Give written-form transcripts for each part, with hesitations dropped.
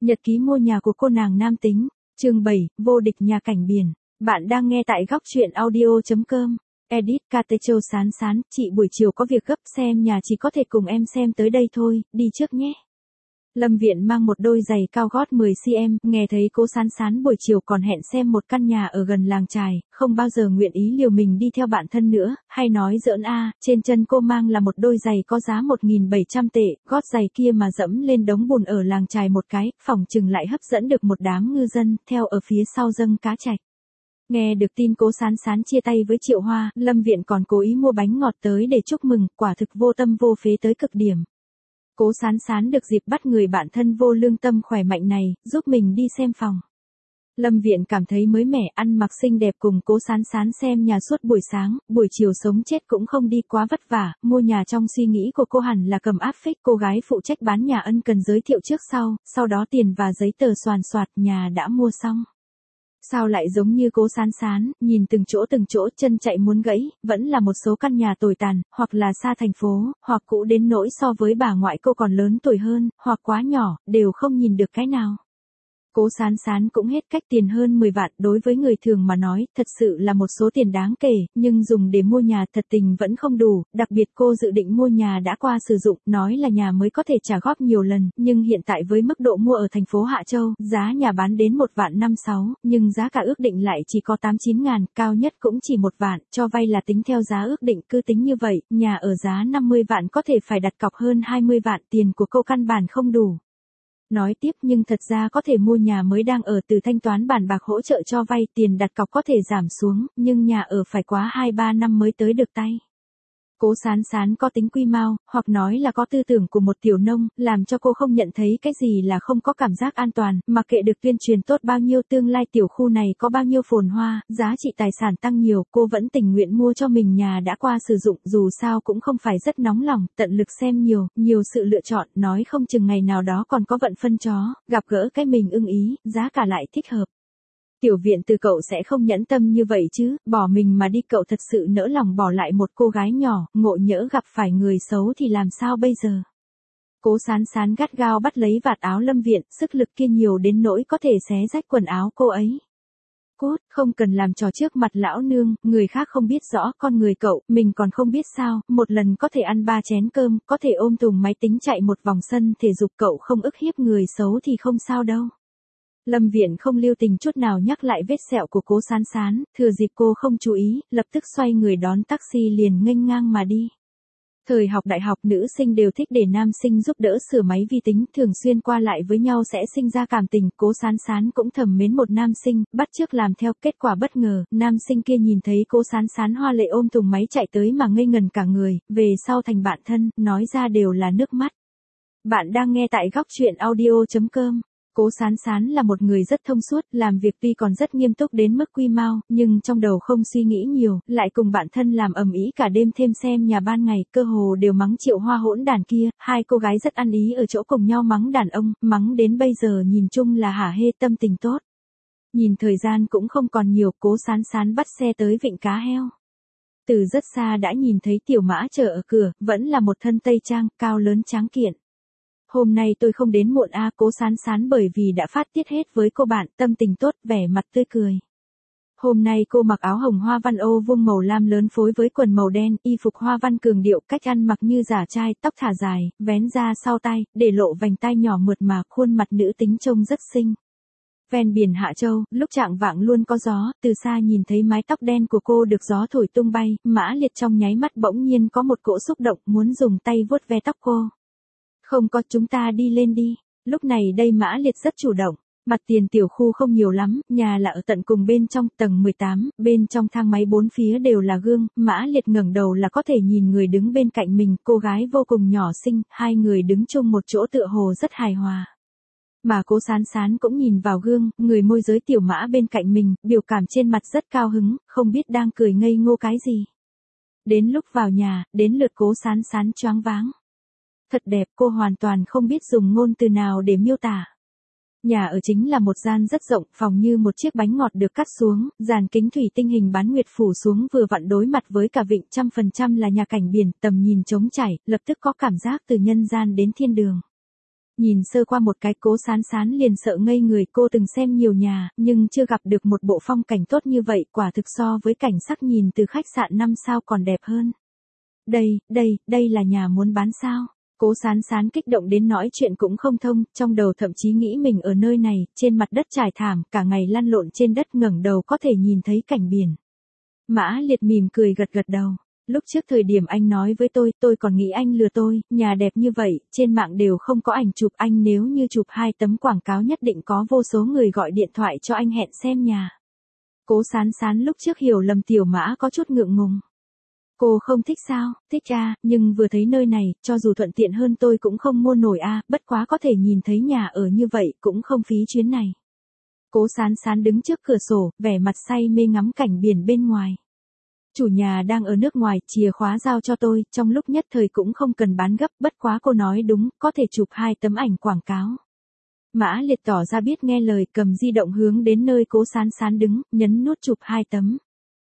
Nhật ký mua nhà của cô nàng nam tính, chương 7, vô địch nhà cảnh biển. Bạn đang nghe tại góc truyện audio.com. Edit KT Châu Sán Sán, chị buổi chiều có việc gấp xem nhà chỉ có thể cùng em xem tới đây thôi, đi trước nhé. Lâm Viện mang một đôi giày cao gót 10cm, nghe thấy cô Sán Sán buổi chiều còn hẹn xem một căn nhà ở gần làng chài, không bao giờ nguyện ý liều mình đi theo bạn thân nữa, hay nói giỡn trên chân cô mang là một đôi giày có giá 1.700 tệ, gót giày kia mà dẫm lên đống bùn ở làng chài một cái, phỏng chừng lại hấp dẫn được một đám ngư dân, theo ở phía sau dâng cá chạch. Nghe được tin cố Sán Sán chia tay với Triệu Hoa, Lâm Viện còn cố ý mua bánh ngọt tới để chúc mừng, quả thực vô tâm vô phế tới cực điểm. Cố Sán Sán được dịp bắt người bạn thân vô lương tâm khỏe mạnh này, giúp mình đi xem phòng. Lâm Viện cảm thấy mới mẻ, ăn mặc xinh đẹp cùng cố Sán Sán xem nhà suốt buổi sáng, buổi chiều sống chết cũng không đi quá vất vả, mua nhà trong suy nghĩ của cô hẳn là cầm áp phích, cô gái phụ trách bán nhà ân cần giới thiệu trước sau đó tiền và giấy tờ soàn soạt, nhà đã mua xong. Sao lại giống như cố Sán Sán, nhìn từng chỗ chân chạy muốn gãy, vẫn là một số căn nhà tồi tàn, hoặc là xa thành phố, hoặc cũ đến nỗi so với bà ngoại cô còn lớn tuổi hơn, hoặc quá nhỏ, đều không nhìn được cái nào. Cố Sán Sán cũng hết cách, tiền hơn 10 vạn, đối với người thường mà nói, thật sự là một số tiền đáng kể, nhưng dùng để mua nhà thật tình vẫn không đủ, đặc biệt cô dự định mua nhà đã qua sử dụng, nói là nhà mới có thể trả góp nhiều lần, nhưng hiện tại với mức độ mua ở thành phố Hạ Châu, giá nhà bán đến 1.56 vạn, nhưng giá cả ước định lại chỉ có 8-9 ngàn, cao nhất cũng chỉ 1 vạn, cho vay là tính theo giá ước định, cứ tính như vậy, nhà ở giá 50 vạn có thể phải đặt cọc hơn 20 vạn, tiền của cô căn bản không đủ. Nói tiếp, nhưng thật ra có thể mua nhà mới đang ở từ thanh toán bàn bạc hỗ trợ cho vay, tiền đặt cọc có thể giảm xuống, nhưng nhà ở phải quá 2-3 năm mới tới được tay. Cố Sán Sán có tính quy mao, hoặc nói là có tư tưởng của một tiểu nông, làm cho cô không nhận thấy cái gì là không có cảm giác an toàn, mà kệ được tuyên truyền tốt bao nhiêu, tương lai tiểu khu này có bao nhiêu phồn hoa, giá trị tài sản tăng nhiều, cô vẫn tình nguyện mua cho mình nhà đã qua sử dụng, dù sao cũng không phải rất nóng lòng, tận lực xem nhiều sự lựa chọn, nói không chừng ngày nào đó còn có vận phân chó, gặp gỡ cái mình ưng ý, giá cả lại thích hợp. Tiểu Viện từ cậu sẽ không nhẫn tâm như vậy chứ, bỏ mình mà đi, cậu thật sự nỡ lòng bỏ lại một cô gái nhỏ, ngộ nhỡ gặp phải người xấu thì làm sao bây giờ? Cố Sán Sán gắt gao bắt lấy vạt áo Lâm Viện, sức lực kia nhiều đến nỗi có thể xé rách quần áo cô ấy. Cút, không cần làm trò trước mặt lão nương, người khác không biết rõ con người cậu, mình còn không biết sao, một lần có thể ăn 3 chén cơm, có thể ôm thùng máy tính chạy một vòng sân thể dục, cậu không ức hiếp người xấu thì không sao đâu. Lâm Viện không lưu tình chút nào nhắc lại vết sẹo của cố Sán Sán, thừa dịp cô không chú ý, lập tức xoay người đón taxi liền nghênh ngang mà đi. Thời học đại học, nữ sinh đều thích để nam sinh giúp đỡ sửa máy vi tính, thường xuyên qua lại với nhau sẽ sinh ra cảm tình, cố Sán Sán cũng thầm mến một nam sinh, bắt chước làm theo, kết quả bất ngờ, nam sinh kia nhìn thấy cố Sán Sán hoa lệ ôm thùng máy chạy tới mà ngây ngần cả người, về sau thành bạn thân, nói ra đều là nước mắt. Bạn đang nghe tại góc truyện audio.com. Cố Sán Sán là một người rất thông suốt, làm việc tuy còn rất nghiêm túc đến mức quy mao, nhưng trong đầu không suy nghĩ nhiều, lại cùng bạn thân làm ầm ĩ cả đêm, thêm xem nhà ban ngày, cơ hồ đều mắng Triệu Hoa hỗn đàn kia, hai cô gái rất ăn ý ở chỗ cùng nhau mắng đàn ông, mắng đến bây giờ nhìn chung là hả hê, tâm tình tốt. Nhìn thời gian cũng không còn nhiều, Cố Sán Sán bắt xe tới vịnh Cá Heo. Từ rất xa đã nhìn thấy Tiểu Mã chờ ở cửa, vẫn là một thân tây trang, cao lớn tráng kiện. Hôm nay tôi không đến muộn Cố Sán Sán bởi vì đã phát tiết hết với cô bạn, tâm tình tốt, vẻ mặt tươi cười. Hôm nay cô mặc áo hồng hoa văn ô vuông màu lam lớn phối với quần màu đen, y phục hoa văn cường điệu, cách ăn mặc như giả trai, tóc thả dài, vén ra sau tai, để lộ vành tai nhỏ mượt mà, khuôn mặt nữ tính trông rất xinh. Ven biển Hạ Châu, lúc chạng vạng luôn có gió, từ xa nhìn thấy mái tóc đen của cô được gió thổi tung bay, Mã Liệt trong nháy mắt bỗng nhiên có một cỗ xúc động, muốn dùng tay vuốt ve tóc cô. Không có, chúng ta đi lên đi. Lúc này đây Mã Liệt rất chủ động. Mặt tiền tiểu khu không nhiều lắm, nhà là ở tận cùng bên trong, tầng 18, bên trong thang máy 4 phía đều là gương, Mã Liệt ngẩng đầu là có thể nhìn người đứng bên cạnh mình, cô gái vô cùng nhỏ xinh, hai người đứng chung một chỗ tựa hồ rất hài hòa. Mà Cố Sán Sán cũng nhìn vào gương, người môi giới Tiểu Mã bên cạnh mình, biểu cảm trên mặt rất cao hứng, không biết đang cười ngây ngô cái gì. Đến lúc vào nhà, đến lượt Cố Sán Sán choáng váng. Thật đẹp, cô hoàn toàn không biết dùng ngôn từ nào để miêu tả. Nhà ở chính là một gian rất rộng, phòng như một chiếc bánh ngọt được cắt xuống, dàn kính thủy tinh hình bán nguyệt phủ xuống vừa vặn đối mặt với cả vịnh, 100% là nhà cảnh biển, tầm nhìn trống trải, lập tức có cảm giác từ nhân gian đến thiên đường. Nhìn sơ qua một cái Cố Sán Sán liền sợ ngây người, cô từng xem nhiều nhà, nhưng chưa gặp được một bộ phong cảnh tốt như vậy, quả thực so với cảnh sắc nhìn từ khách sạn 5 sao còn đẹp hơn. Đây là nhà muốn bán sao? Cố Sán Sán kích động đến nói chuyện cũng không thông, trong đầu thậm chí nghĩ mình ở nơi này, trên mặt đất trải thảm, cả ngày lăn lộn trên đất, ngẩng đầu có thể nhìn thấy cảnh biển. Mã Liệt mỉm cười gật gật đầu. Lúc trước thời điểm anh nói với tôi còn nghĩ anh lừa tôi, nhà đẹp như vậy, trên mạng đều không có ảnh chụp, anh nếu như chụp 2 tấm quảng cáo nhất định có vô số người gọi điện thoại cho anh hẹn xem nhà. Cố Sán Sán lúc trước hiểu lầm Tiểu Mã có chút ngượng ngùng. Cô không thích sao? Thích à, nhưng vừa thấy nơi này, cho dù thuận tiện hơn tôi cũng không mua nổi à, bất quá có thể nhìn thấy nhà ở như vậy cũng không phí chuyến này. Cố Sán Sán đứng trước cửa sổ, vẻ mặt say mê ngắm cảnh biển bên ngoài. Chủ nhà đang ở nước ngoài, chìa khóa giao cho tôi, trong lúc nhất thời cũng không cần bán gấp, bất quá cô nói đúng, có thể chụp 2 tấm ảnh quảng cáo. Mã Liệt tỏ ra biết nghe lời, cầm di động hướng đến nơi Cố Sán Sán đứng, nhấn nút chụp 2 tấm.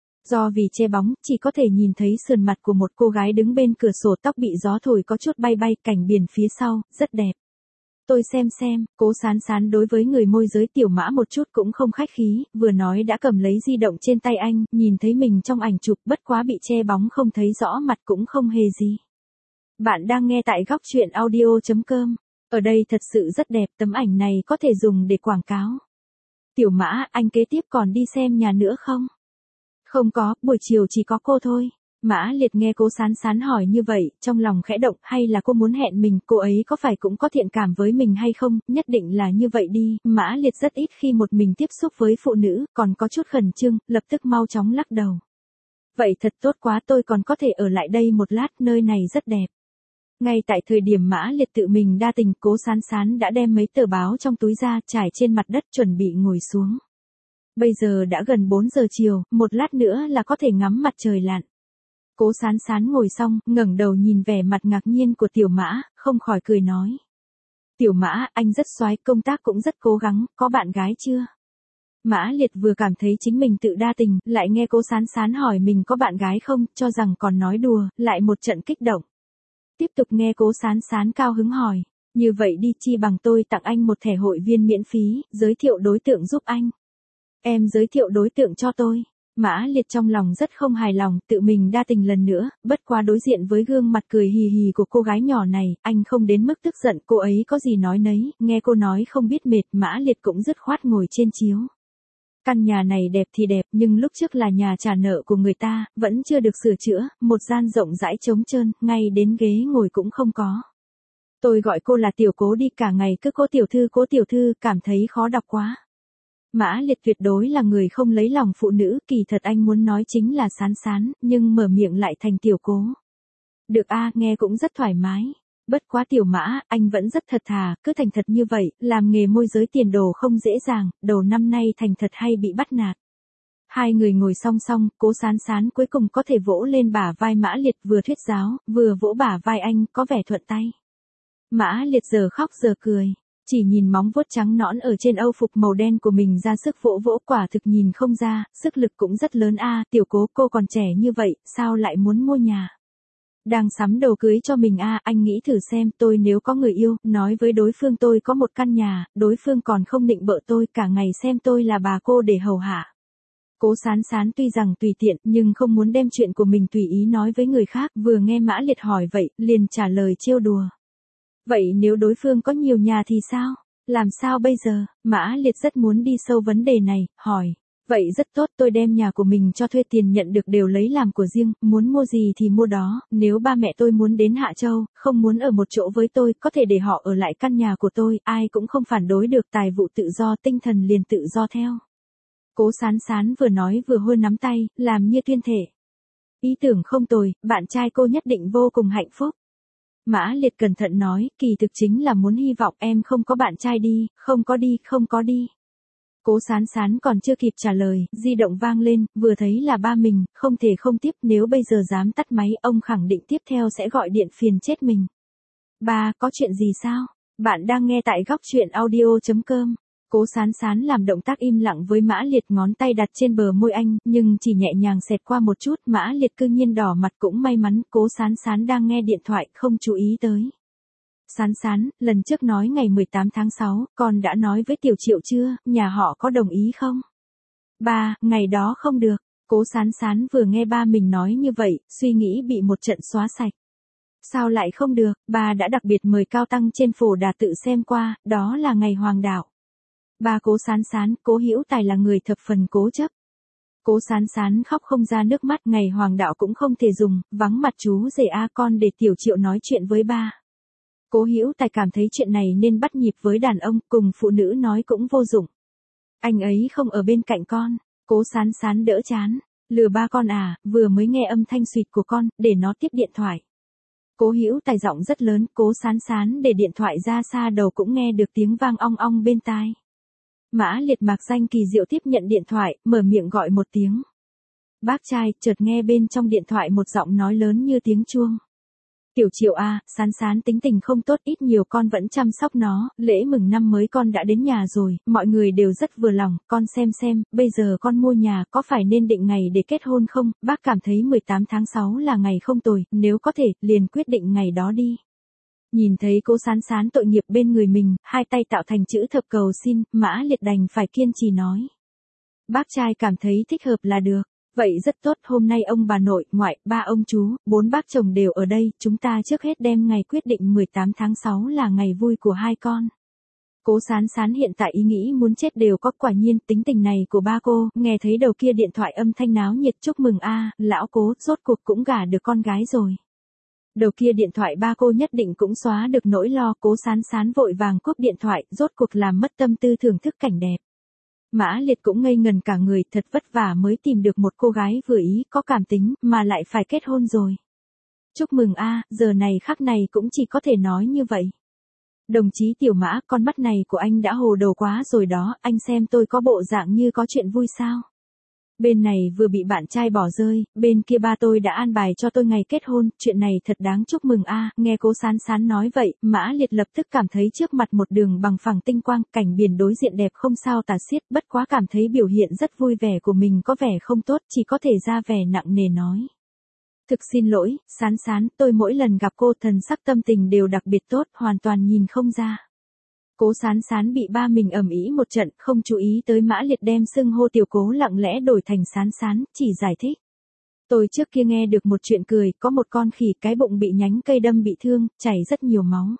Do vì che bóng, chỉ có thể nhìn thấy sườn mặt của một cô gái đứng bên cửa sổ, tóc bị gió thổi có chút bay bay, cảnh biển phía sau, rất đẹp. Tôi xem, Cố Sán Sán đối với người môi giới Tiểu Mã một chút cũng không khách khí, vừa nói đã cầm lấy di động trên tay anh, nhìn thấy mình trong ảnh chụp, bất quá bị che bóng không thấy rõ mặt cũng không hề gì. Bạn đang nghe tại góc truyện audio.com. Ở đây thật sự rất đẹp, tấm ảnh này có thể dùng để quảng cáo. Tiểu Mã, anh kế tiếp còn đi xem nhà nữa không? Không có, buổi chiều chỉ có cô thôi. Mã Liệt nghe Cố Sán Sán hỏi như vậy, trong lòng khẽ động, hay là cô muốn hẹn mình, cô ấy có phải cũng có thiện cảm với mình hay không, nhất định là như vậy đi. Mã Liệt rất ít khi một mình tiếp xúc với phụ nữ, còn có chút khẩn trương, lập tức mau chóng lắc đầu. Vậy thật tốt quá, tôi còn có thể ở lại đây một lát, nơi này rất đẹp. Ngay tại thời điểm Mã Liệt tự mình đa tình, Cố Sán Sán đã đem mấy tờ báo trong túi ra, trải trên mặt đất chuẩn bị ngồi xuống. Bây giờ đã gần 4 giờ chiều, một lát nữa là có thể ngắm mặt trời lặn. Cố Sán Sán ngồi xong, ngẩng đầu nhìn vẻ mặt ngạc nhiên của Tiểu Mã, không khỏi cười nói. Tiểu Mã, anh rất soái, công tác cũng rất cố gắng, có bạn gái chưa? Mã Liệt vừa cảm thấy chính mình tự đa tình, lại nghe Cố Sán Sán hỏi mình có bạn gái không, cho rằng còn nói đùa, lại một trận kích động. Tiếp tục nghe Cố Sán Sán cao hứng hỏi, như vậy đi, chi bằng tôi tặng anh một thẻ hội viên miễn phí, giới thiệu đối tượng giúp anh. Em giới thiệu đối tượng cho tôi. Mã Liệt trong lòng rất không hài lòng, tự mình đa tình lần nữa, bất quá đối diện với gương mặt cười hì hì của cô gái nhỏ này, anh không đến mức tức giận, cô ấy có gì nói nấy, nghe cô nói không biết mệt, Mã Liệt cũng dứt khoát ngồi trên chiếu. Căn nhà này đẹp thì đẹp, nhưng lúc trước là nhà trả nợ của người ta, vẫn chưa được sửa chữa, một gian rộng rãi trống trơn, ngay đến ghế ngồi cũng không có. Tôi gọi cô là Tiểu Cố đi, cả ngày cứ cố tiểu thư, cảm thấy khó đọc quá. Mã Liệt tuyệt đối là người không lấy lòng phụ nữ, kỳ thật anh muốn nói chính là Sán Sán, nhưng mở miệng lại thành Tiểu Cố. Được a, nghe cũng rất thoải mái. Bất quá Tiểu Mã, anh vẫn rất thật thà, cứ thành thật như vậy, làm nghề môi giới tiền đồ không dễ dàng, đầu năm nay thành thật hay bị bắt nạt. Hai người ngồi song song, Cố Sán Sán cuối cùng có thể vỗ lên bả vai Mã Liệt, vừa thuyết giáo, vừa vỗ bả vai anh, có vẻ thuận tay. Mã Liệt giờ khóc giờ cười. Chỉ nhìn móng vuốt trắng nõn ở trên âu phục màu đen của mình ra sức vỗ vỗ, quả thực nhìn không ra, sức lực cũng rất lớn a. Tiểu Cố, cô còn trẻ như vậy, sao lại muốn mua nhà? Đang sắm đồ cưới cho mình a, anh nghĩ thử xem, tôi nếu có người yêu, nói với đối phương tôi có một căn nhà, đối phương còn không nịnh bợ tôi, cả ngày xem tôi là bà cô để hầu hạ. Cố Sán Sán tuy rằng tùy tiện, nhưng không muốn đem chuyện của mình tùy ý nói với người khác, vừa nghe Mã Liệt hỏi vậy, liền trả lời trêu đùa. Vậy nếu đối phương có nhiều nhà thì sao? Làm sao bây giờ? Mã Liệt rất muốn đi sâu vấn đề này, hỏi. Vậy rất tốt, tôi đem nhà của mình cho thuê, tiền nhận được đều lấy làm của riêng, muốn mua gì thì mua đó, nếu ba mẹ tôi muốn đến Hạ Châu, không muốn ở một chỗ với tôi, có thể để họ ở lại căn nhà của tôi, ai cũng không phản đối được, tài vụ tự do, tinh thần liền tự do theo. Cố Sán Sán vừa nói vừa hôn nắm tay, làm như tuyên thể. Ý tưởng không tồi, bạn trai cô nhất định vô cùng hạnh phúc. Mã Liệt cẩn thận nói, kỳ thực chính là muốn hy vọng em không có bạn trai đi, không có đi. Cố Sán Sán còn chưa kịp trả lời, di động vang lên, vừa thấy là ba mình, không thể không tiếp, nếu bây giờ dám tắt máy, ông khẳng định tiếp theo sẽ gọi điện phiền chết mình. Ba, có chuyện gì sao? Bạn đang nghe tại góc truyện audio.com. Cố Sán Sán làm động tác im lặng với Mã Liệt, ngón tay đặt trên bờ môi anh, nhưng chỉ nhẹ nhàng xẹt qua một chút, Mã Liệt cư nhiên đỏ mặt, cũng may mắn, Cố Sán Sán đang nghe điện thoại, không chú ý tới. Sán sán, lần trước nói ngày 18 tháng 6, con đã nói với Tiểu Triệu chưa, nhà họ có đồng ý không? Ba, ngày đó không được. Cố Sán Sán vừa nghe ba mình nói như vậy, suy nghĩ bị một trận xóa sạch. Sao lại không được, ba đã đặc biệt mời Cao Tăng trên phổ đà tự xem qua, đó là ngày hoàng đạo. Ba Cố Sán Sán, Cố Hữu Tài là người thập phần cố chấp. Cố Sán Sán khóc không ra nước mắt, ngày hoàng đạo cũng không thể dùng, vắng mặt chú rể a con để Tiểu Triệu nói chuyện với ba. Cố Hữu Tài cảm thấy chuyện này nên bắt nhịp với đàn ông, cùng phụ nữ nói cũng vô dụng. Anh ấy không ở bên cạnh con. Cố Sán Sán đỡ chán. Lừa ba con à, vừa mới nghe âm thanh xuyệt của con, để nó tiếp điện thoại. Cố Hữu Tài giọng rất lớn, Cố Sán Sán để điện thoại ra xa đầu cũng nghe được tiếng vang ong ong bên tai. Mã Liệt mạc danh kỳ diệu tiếp nhận điện thoại, mở miệng gọi một tiếng. Bác trai, chợt nghe bên trong điện thoại một giọng nói lớn như tiếng chuông. Tiểu Triệu à, Sán Sán tính tình không tốt, ít nhiều con vẫn chăm sóc nó, lễ mừng năm mới con đã đến nhà rồi, mọi người đều rất vừa lòng, con xem, bây giờ con mua nhà, có phải nên định ngày để kết hôn không, bác cảm thấy 18 tháng 6 là ngày không tồi, nếu có thể, liền quyết định ngày đó đi. Nhìn thấy Cố Sán Sán tội nghiệp bên người mình, hai tay tạo thành chữ thập cầu xin, Mã Liệt đành phải kiên trì nói. Bác trai cảm thấy thích hợp là được. Vậy rất tốt, hôm nay ông bà nội, ngoại, ba ông chú, bốn bác chồng đều ở đây, chúng ta trước hết đem ngày quyết định 18 tháng 6 là ngày vui của hai con. Cố Sán Sán hiện tại ý nghĩ muốn chết đều có, quả nhiên tính tình này của ba cô, nghe thấy đầu kia điện thoại âm thanh náo nhiệt chúc mừng a, lão Cố, rốt cuộc cũng gả được con gái rồi. Đầu kia điện thoại ba cô nhất định cũng xóa được nỗi lo, Cố Sán Sán vội vàng cúp điện thoại, rốt cuộc làm mất tâm tư thưởng thức cảnh đẹp. Mã Liệt cũng ngây ngần cả người, thật vất vả mới tìm được một cô gái vừa ý, có cảm tính, mà lại phải kết hôn rồi. Chúc mừng a, giờ này khắc này cũng chỉ có thể nói như vậy. Đồng chí Tiểu Mã, con mắt này của anh đã hồ đồ quá rồi đó, anh xem tôi có bộ dạng như có chuyện vui sao? Bên này vừa bị bạn trai bỏ rơi, bên kia ba tôi đã an bài cho tôi ngày kết hôn, chuyện này thật đáng chúc mừng a. Nghe Cố Sán Sán nói vậy, Mã Liệt lập tức cảm thấy trước mặt một đường bằng phẳng tinh quang, cảnh biển đối diện đẹp không sao tả xiết, bất quá cảm thấy biểu hiện rất vui vẻ của mình có vẻ không tốt, chỉ có thể ra vẻ nặng nề nói. Thực xin lỗi, Sán Sán, tôi mỗi lần gặp cô thần sắc tâm tình đều đặc biệt tốt, hoàn toàn nhìn không ra. Cố Sán Sán bị ba mình ầm ĩ một trận, không chú ý tới Mã Liệt đem xưng hô Tiểu Cố lặng lẽ đổi thành Sán Sán, chỉ giải thích. Tôi trước kia nghe được một chuyện cười, có một con khỉ cái bụng bị nhánh cây đâm bị thương, chảy rất nhiều máu.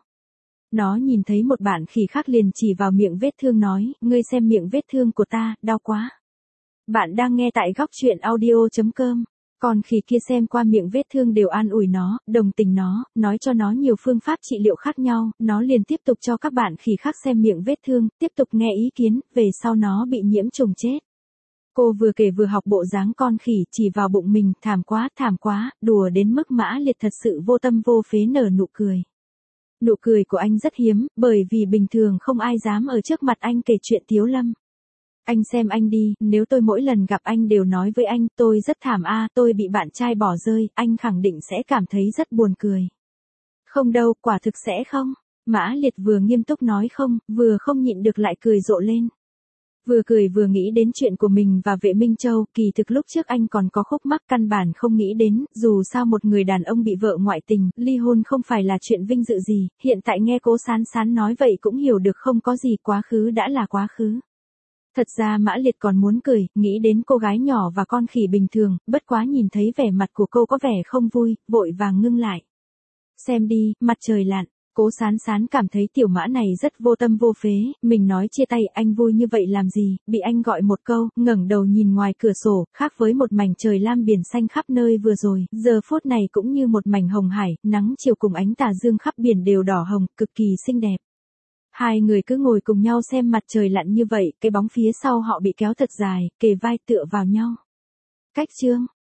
Nó nhìn thấy một bạn khỉ khác liền chỉ vào miệng vết thương nói, ngươi xem miệng vết thương của ta, đau quá. Bạn đang nghe tại góc truyện audio.com. Còn khỉ kia xem qua miệng vết thương đều an ủi nó, đồng tình nó, nói cho nó nhiều phương pháp trị liệu khác nhau, nó liền tiếp tục cho các bạn khỉ khác xem miệng vết thương, tiếp tục nghe ý kiến, về sau nó bị nhiễm trùng chết. Cô vừa kể vừa học bộ dáng con khỉ chỉ vào bụng mình, thảm quá, đùa đến mức Mã Liệt thật sự vô tâm vô phế nở nụ cười. Nụ cười của anh rất hiếm, bởi vì bình thường không ai dám ở trước mặt anh kể chuyện Tiếu Lâm. Anh xem anh đi, nếu tôi mỗi lần gặp anh đều nói với anh tôi rất thảm a, tôi bị bạn trai bỏ rơi, anh khẳng định sẽ cảm thấy rất buồn cười. Không đâu, quả thực sẽ không. Mã Liệt vừa nghiêm túc nói không, vừa không nhịn được lại cười rộ lên. Vừa cười vừa nghĩ đến chuyện của mình và Vệ Minh Châu, kỳ thực lúc trước anh còn có khúc mắc căn bản không nghĩ đến, dù sao một người đàn ông bị vợ ngoại tình, ly hôn không phải là chuyện vinh dự gì, hiện tại nghe Cố Sán Sán nói vậy cũng hiểu được không có gì, quá khứ đã là quá khứ. Thật ra Mã Liệt còn muốn cười, nghĩ đến cô gái nhỏ và con khỉ bình thường, bất quá nhìn thấy vẻ mặt của cô có vẻ không vui, vội vàng ngưng lại. Xem đi, mặt trời lặn. Cố Sán Sán cảm thấy Tiểu Mã này rất vô tâm vô phế, mình nói chia tay anh vui như vậy làm gì, bị anh gọi một câu, ngẩng đầu nhìn ngoài cửa sổ, khác với một mảnh trời lam biển xanh khắp nơi vừa rồi, giờ phút này cũng như một mảnh hồng hải, nắng chiều cùng ánh tà dương khắp biển đều đỏ hồng, cực kỳ xinh đẹp. Hai người cứ ngồi cùng nhau xem mặt trời lặn như vậy, cái bóng phía sau họ bị kéo thật dài, kề vai tựa vào nhau. Cách chương